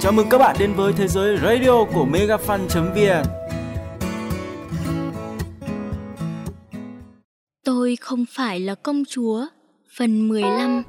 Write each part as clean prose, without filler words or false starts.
Chào mừng các bạn đến với thế giới radio của megafan.vn. Tôi không phải là công chúa, phần 15.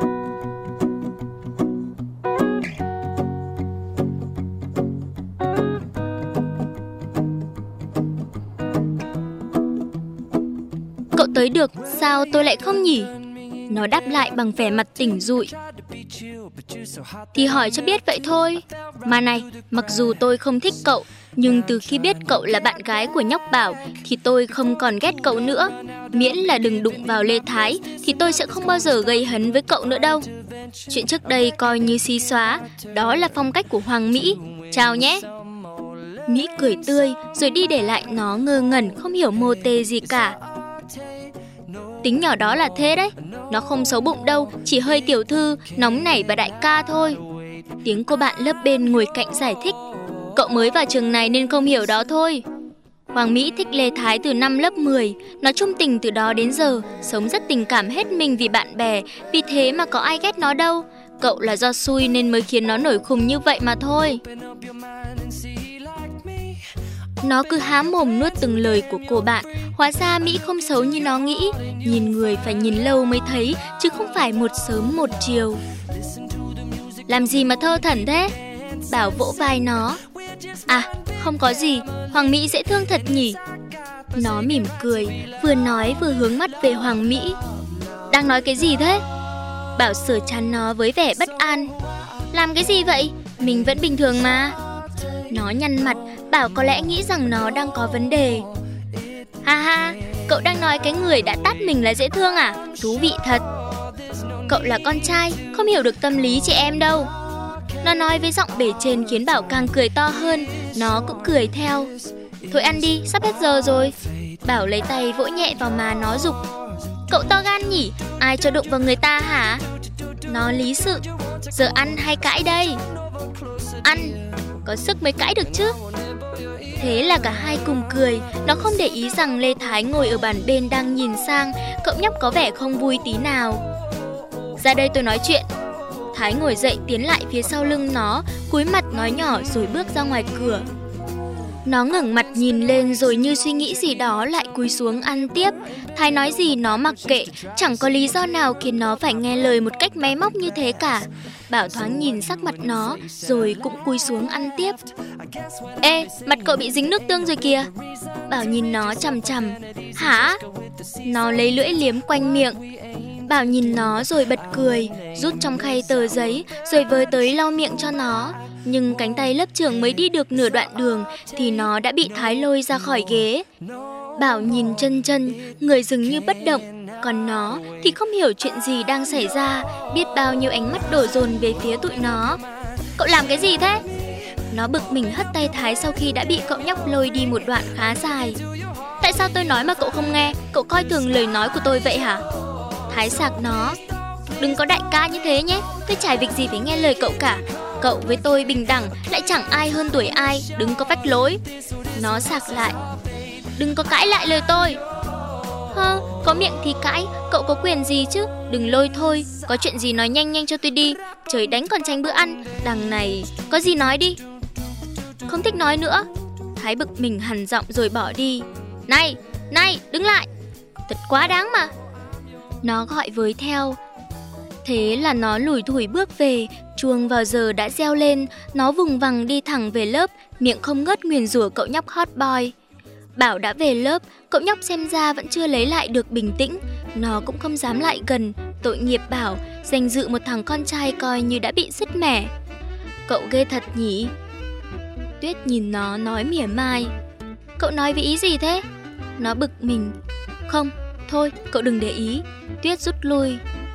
Cậu tới được, sao tôi lại không nhỉ? Nó đáp lại bằng vẻ mặt tỉnh rụi. Thì hỏi cho biết vậy thôi. Mà này, mặc dù tôi không thích cậu, nhưng từ khi biết cậu là bạn gái của nhóc Bảo thì tôi không còn ghét cậu nữa. Miễn là đừng đụng vào Lê Thái thì tôi sẽ không bao giờ gây hấn với cậu nữa đâu. Chuyện trước đây coi như xí xóa, đó là phong cách của Hoàng Mỹ. Chào nhé. Mỹ cười tươi rồi đi để lại nó ngơ ngẩn không hiểu mô tê gì cả. Tính nhỏ đó là thế đấy. Nó không xấu bụng đâu, chỉ hơi tiểu thư, nóng nảy và đại ca thôi. Tiếng cô bạn lớp bên ngồi cạnh giải thích. Cậu mới vào trường này nên không hiểu đó thôi. Hoàng Mỹ thích Lê Thái từ năm lớp 10. Nó chung tình từ đó đến giờ, sống rất tình cảm hết mình vì bạn bè. Vì thế mà có ai ghét nó đâu. Cậu là do xui nên mới khiến nó nổi khùng như vậy mà thôi. Nó cứ há mồm nuốt từng lời của cô bạn. Hóa ra Mỹ không xấu như nó nghĩ. Nhìn người phải nhìn lâu mới thấy, chứ không phải một sớm một chiều. Làm gì mà thơ thẩn thế? Bảo vỗ vai nó. À, không có gì, Hoàng Mỹ dễ thương thật nhỉ. Nó mỉm cười, vừa nói vừa hướng mắt về Hoàng Mỹ. Đang nói cái gì thế? Bảo sửa chán nó với vẻ bất an. Làm cái gì vậy? Mình vẫn bình thường mà. Nó nhăn mặt, Bảo có lẽ nghĩ rằng nó đang có vấn đề. Ha ha, cậu đang nói cái người đã tát mình là dễ thương à? Thú vị thật. Cậu là con trai, không hiểu được tâm lý chị em đâu. Nó nói với giọng bề trên khiến Bảo càng cười to hơn. Nó cũng cười theo. Thôi ăn đi, sắp hết giờ rồi. Bảo lấy tay vỗ nhẹ vào má nó giục. Cậu to gan nhỉ? Ai cho đụng vào người ta hả? Nó lý sự. Giờ ăn hay cãi đây? Ăn, có sức mới cãi được chứ. Thế là cả hai cùng cười. Nó không để ý rằng Lê Thái ngồi ở bàn bên đang nhìn sang. Cậu nhóc có vẻ không vui tí nào. Ra đây tôi nói chuyện. Thái ngồi dậy tiến lại phía sau lưng nó, cúi mặt nói nhỏ rồi bước ra ngoài cửa. Nó ngẩng mặt nhìn lên rồi như suy nghĩ gì đó lại cúi xuống ăn tiếp. Thái nói gì nó mặc kệ, chẳng có lý do nào khiến nó phải nghe lời một cách máy móc như thế cả. Bảo thoáng nhìn sắc mặt nó rồi cũng cúi xuống ăn tiếp. Ê, mặt cậu bị dính nước tương rồi kìa. Bảo nhìn nó chằm chằm. Hả? Nó lấy lưỡi liếm quanh miệng. Bảo nhìn nó rồi bật cười, rút trong khay tờ giấy rồi với tới lau miệng cho nó. Nhưng cánh tay lớp trưởng mới đi được nửa đoạn đường thì nó đã bị Thái lôi ra khỏi ghế. Bảo nhìn chân, người dường như bất động. Còn nó thì không hiểu chuyện gì đang xảy ra. Biết bao nhiêu ánh mắt đổ dồn về phía tụi nó. Cậu làm cái gì thế? Nó bực mình hất tay Thái sau khi đã bị cậu nhóc lôi đi một đoạn khá dài. Tại sao tôi nói mà cậu không nghe? Cậu coi thường lời nói của tôi vậy hả? Thái sạc nó. Đừng có đại ca như thế nhé. Tôi chả việc gì phải nghe lời cậu cả. Cậu với tôi bình đẳng, lại chẳng ai hơn tuổi ai. Đừng có vách lối. Nó sạc lại. Đừng có cãi lại lời tôi. Hơ, có miệng thì cãi. Cậu có quyền gì chứ? Đừng lôi thôi. Có chuyện gì nói nhanh cho tôi đi. Trời đánh còn tránh bữa ăn. Đằng này, có gì nói đi. Không thích nói nữa. Thái bực mình hằn giọng rồi bỏ đi. Này, đứng lại. Thật quá đáng mà. Nó gọi với theo. Thế là nó lủi thủi bước về. Chuông vào giờ đã reo lên. Nó vùng vằng đi thẳng về lớp, miệng không ngớt nguyền rủa cậu nhóc hot boy. Bảo đã về lớp. Cậu nhóc xem ra vẫn chưa lấy lại được bình tĩnh. Nó cũng không dám lại gần. Tội nghiệp Bảo, danh dự một thằng con trai coi như đã bị sứt mẻ. Cậu ghê thật nhỉ? Tuyết nhìn nó nói mỉa mai. Cậu nói với ý gì thế? Nó bực mình. Không, thôi cậu đừng để ý. Tuyết rút lui.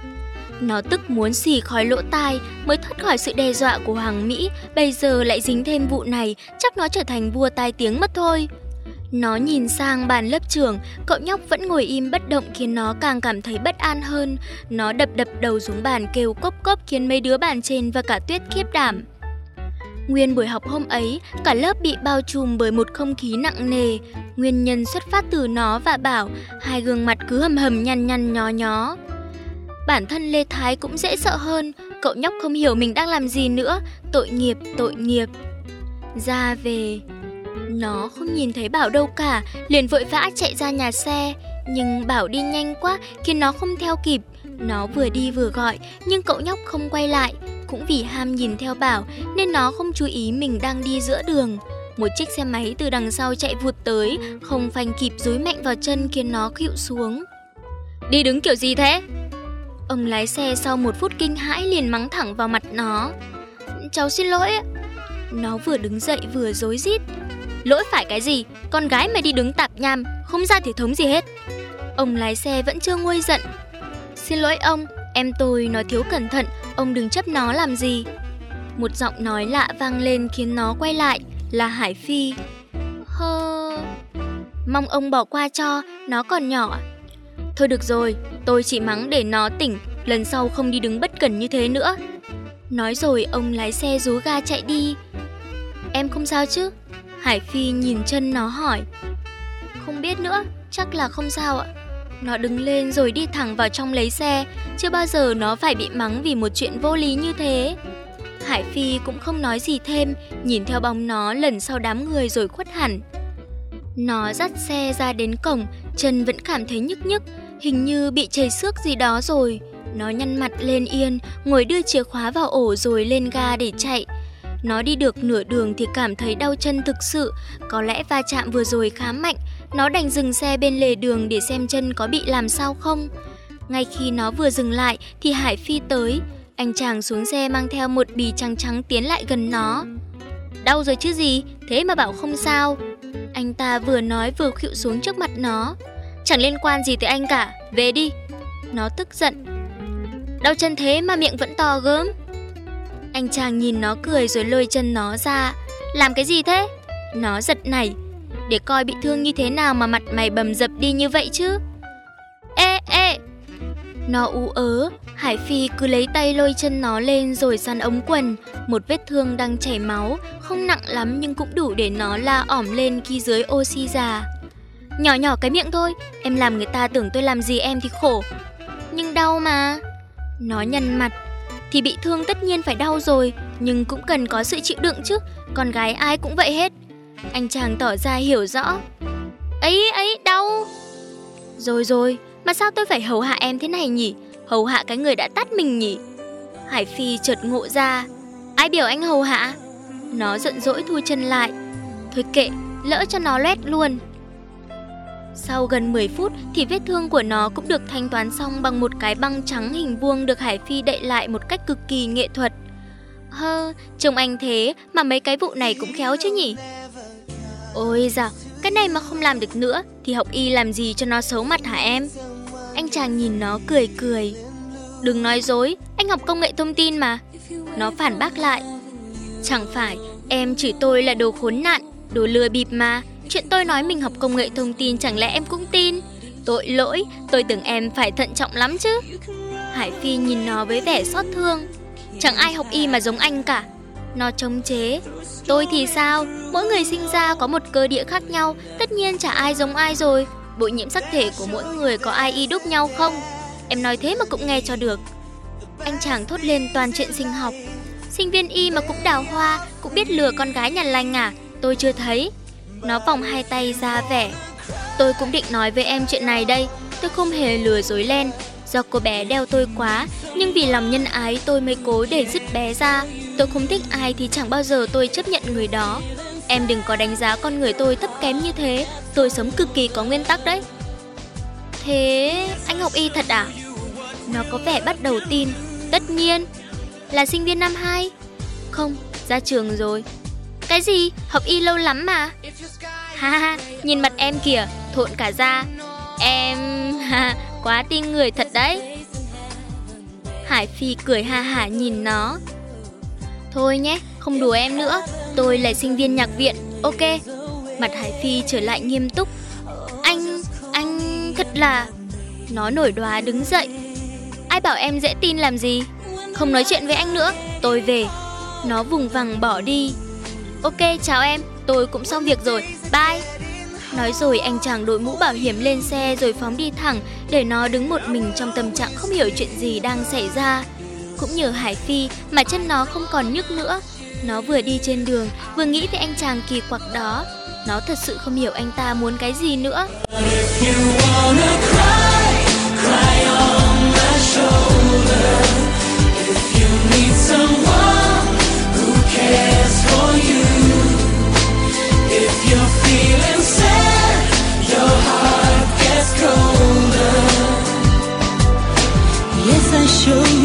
Nó tức muốn xì khói lỗ tai mới thoát khỏi sự đe dọa của Hoàng Mỹ. Bây giờ lại dính thêm vụ này, chắc nó trở thành vua tai tiếng mất thôi. Nó nhìn sang bàn lớp trưởng. Cậu nhóc vẫn ngồi im bất động khiến nó càng cảm thấy bất an hơn. Nó đập đầu xuống bàn kêu cốp cốp khiến mấy đứa bàn trên và cả Tuyết khiếp đảm. Nguyên buổi học hôm ấy, cả lớp bị bao trùm bởi một không khí nặng nề. Nguyên nhân xuất phát từ nó và Bảo. Hai gương mặt cứ hầm nhăn nhó. Bản thân Lê Thái cũng dễ sợ hơn. Cậu nhóc không hiểu mình đang làm gì nữa. Tội nghiệp, tội nghiệp. Ra về. Nó không nhìn thấy Bảo đâu cả, liền vội vã chạy ra nhà xe. Nhưng Bảo đi nhanh quá khiến nó không theo kịp. Nó vừa đi vừa gọi, nhưng cậu nhóc không quay lại. Cũng vì ham nhìn theo Bảo nên nó không chú ý mình đang đi giữa đường. Một chiếc xe máy từ đằng sau chạy vụt tới, không phanh kịp dúi mạnh vào chân khiến nó khuỵu xuống. Đi đứng kiểu gì thế? Ông lái xe sau một phút kinh hãi liền mắng thẳng vào mặt nó. Cháu xin lỗi ạ. Nó vừa đứng dậy vừa rối rít. Lỗi phải cái gì? Con gái mày đi đứng tạp nham, không ra thể thống gì hết. Ông lái xe vẫn chưa nguôi giận. Xin lỗi ông, em tôi nó thiếu cẩn thận, ông đừng chấp nó làm gì. Một giọng nói lạ vang lên khiến nó quay lại, là Hải Phi. Mong ông bỏ qua cho, nó còn nhỏ. Thôi được rồi, tôi chỉ mắng để nó tỉnh, lần sau không đi đứng bất cẩn như thế nữa. Nói rồi ông lái xe rú ga chạy đi. Em không sao chứ? Hải Phi nhìn chân nó hỏi. Không biết nữa, chắc là không sao ạ. Nó đứng lên rồi đi thẳng vào trong lấy xe. Chưa bao giờ nó phải bị mắng vì một chuyện vô lý như thế. Hải Phi cũng không nói gì thêm, nhìn theo bóng nó lần sau đám người rồi khuất hẳn. Nó dắt xe ra đến cổng, chân vẫn cảm thấy nhức nhức, hình như bị chảy xước gì đó rồi. Nó nhăn mặt lên yên, ngồi đưa chìa khóa vào ổ rồi lên ga để chạy. Nó đi được nửa đường thì cảm thấy đau chân thực sự, có lẽ va chạm vừa rồi khá mạnh. Nó đành dừng xe bên lề đường để xem chân có bị làm sao không. Ngay khi nó vừa dừng lại thì Hải Phi tới. Anh chàng xuống xe mang theo một bì trắng trắng tiến lại gần nó. Đau rồi chứ gì, thế mà bảo không sao. Anh ta vừa nói vừa khuỵu xuống trước mặt nó. Chẳng liên quan gì tới anh cả, về đi. Nó tức giận. Đau chân thế mà miệng vẫn to gớm. Anh chàng nhìn nó cười rồi lôi chân nó ra. Làm cái gì thế? Nó giật nảy. Để coi bị thương như thế nào mà mặt mày bầm dập đi như vậy chứ. Ê! Nó ú ớ. Hải Phi cứ lấy tay lôi chân nó lên rồi săn ống quần. Một vết thương đang chảy máu, không nặng lắm nhưng cũng đủ để nó la ỏm lên khi dưới oxy già. Nhỏ cái miệng thôi, em làm người ta tưởng tôi làm gì em thì khổ. Nhưng đau mà. Nó nhăn mặt. Thì bị thương tất nhiên phải đau rồi, nhưng cũng cần có sự chịu đựng chứ, con gái ai cũng vậy hết. Anh chàng tỏ ra hiểu rõ. Ấy, đau. Rồi, mà sao tôi phải hầu hạ em thế này nhỉ? Hầu hạ cái người đã tát mình nhỉ? Hải Phi chợt ngộ ra. Ai biểu anh hầu hạ? Nó giận dỗi thu chân lại. Thôi kệ, lỡ cho nó loét luôn. Sau gần 10 phút thì vết thương của nó cũng được thanh toán xong bằng một cái băng trắng hình vuông được Hải Phi đậy lại một cách cực kỳ nghệ thuật. Trông anh thế mà mấy cái vụ này cũng khéo chứ nhỉ? Ôi dào, cái này mà không làm được nữa thì học y làm gì cho nó xấu mặt hả em? Anh chàng nhìn nó cười. Đừng nói dối, anh học công nghệ thông tin mà. Nó phản bác lại. Chẳng phải, em chửi tôi là đồ khốn nạn, đồ lừa bịp mà. Chuyện tôi nói mình học công nghệ thông tin chẳng lẽ em cũng tin? Tội lỗi, tôi tưởng em phải thận trọng lắm chứ. Hải Phi nhìn nó với vẻ xót thương. Chẳng ai học y mà giống anh cả. Nó chống chế. Tôi thì sao? Mỗi người sinh ra có một cơ địa khác nhau, tất nhiên chả ai giống ai rồi. Bội nhiễm sắc thể của mỗi người có ai y đúc nhau không? Em nói thế mà cũng nghe cho được. Anh chàng thốt lên toàn chuyện sinh học. Sinh viên y mà cũng đào hoa, cũng biết lừa con gái nhà lành à? Tôi chưa thấy. Nó vòng hai tay ra vẻ. Tôi cũng định nói với em chuyện này đây. Tôi không hề lừa dối Len. Do cô bé đeo tôi quá, nhưng vì lòng nhân ái tôi mới cố để dứt bé ra. Tôi không thích ai thì chẳng bao giờ tôi chấp nhận người đó. Em đừng có đánh giá con người tôi thấp kém như thế. Tôi sống cực kỳ có nguyên tắc đấy. Thế anh học y thật à? Nó có vẻ bắt đầu tin. Tất nhiên. Là sinh viên năm 2? Không, ra trường rồi. Cái gì? Học y lâu lắm mà. Ha, nhìn mặt em kìa, thộn cả da. Em quá tin người thật đấy. Hải Phi cười ha hả nhìn nó. Thôi nhé, không đùa em nữa. Tôi là sinh viên nhạc viện, ok. Mặt Hải Phi trở lại nghiêm túc. Anh thật là... Nó nổi đoá đứng dậy. Ai bảo em dễ tin làm gì? Không nói chuyện với anh nữa, tôi về. Nó vùng vằng bỏ đi. Ok, chào em, tôi cũng xong việc rồi, bye. Nói rồi anh chàng đội mũ bảo hiểm lên xe rồi phóng đi thẳng, để nó đứng một mình trong tâm trạng không hiểu chuyện gì đang xảy ra. cũng nhờ Hải Phi mà chân nó không còn nhức nữa. Nó vừa đi trên đường, vừa nghĩ về anh chàng kỳ quặc đó. Nó thật sự không hiểu anh ta muốn cái gì nữa. Yes, I show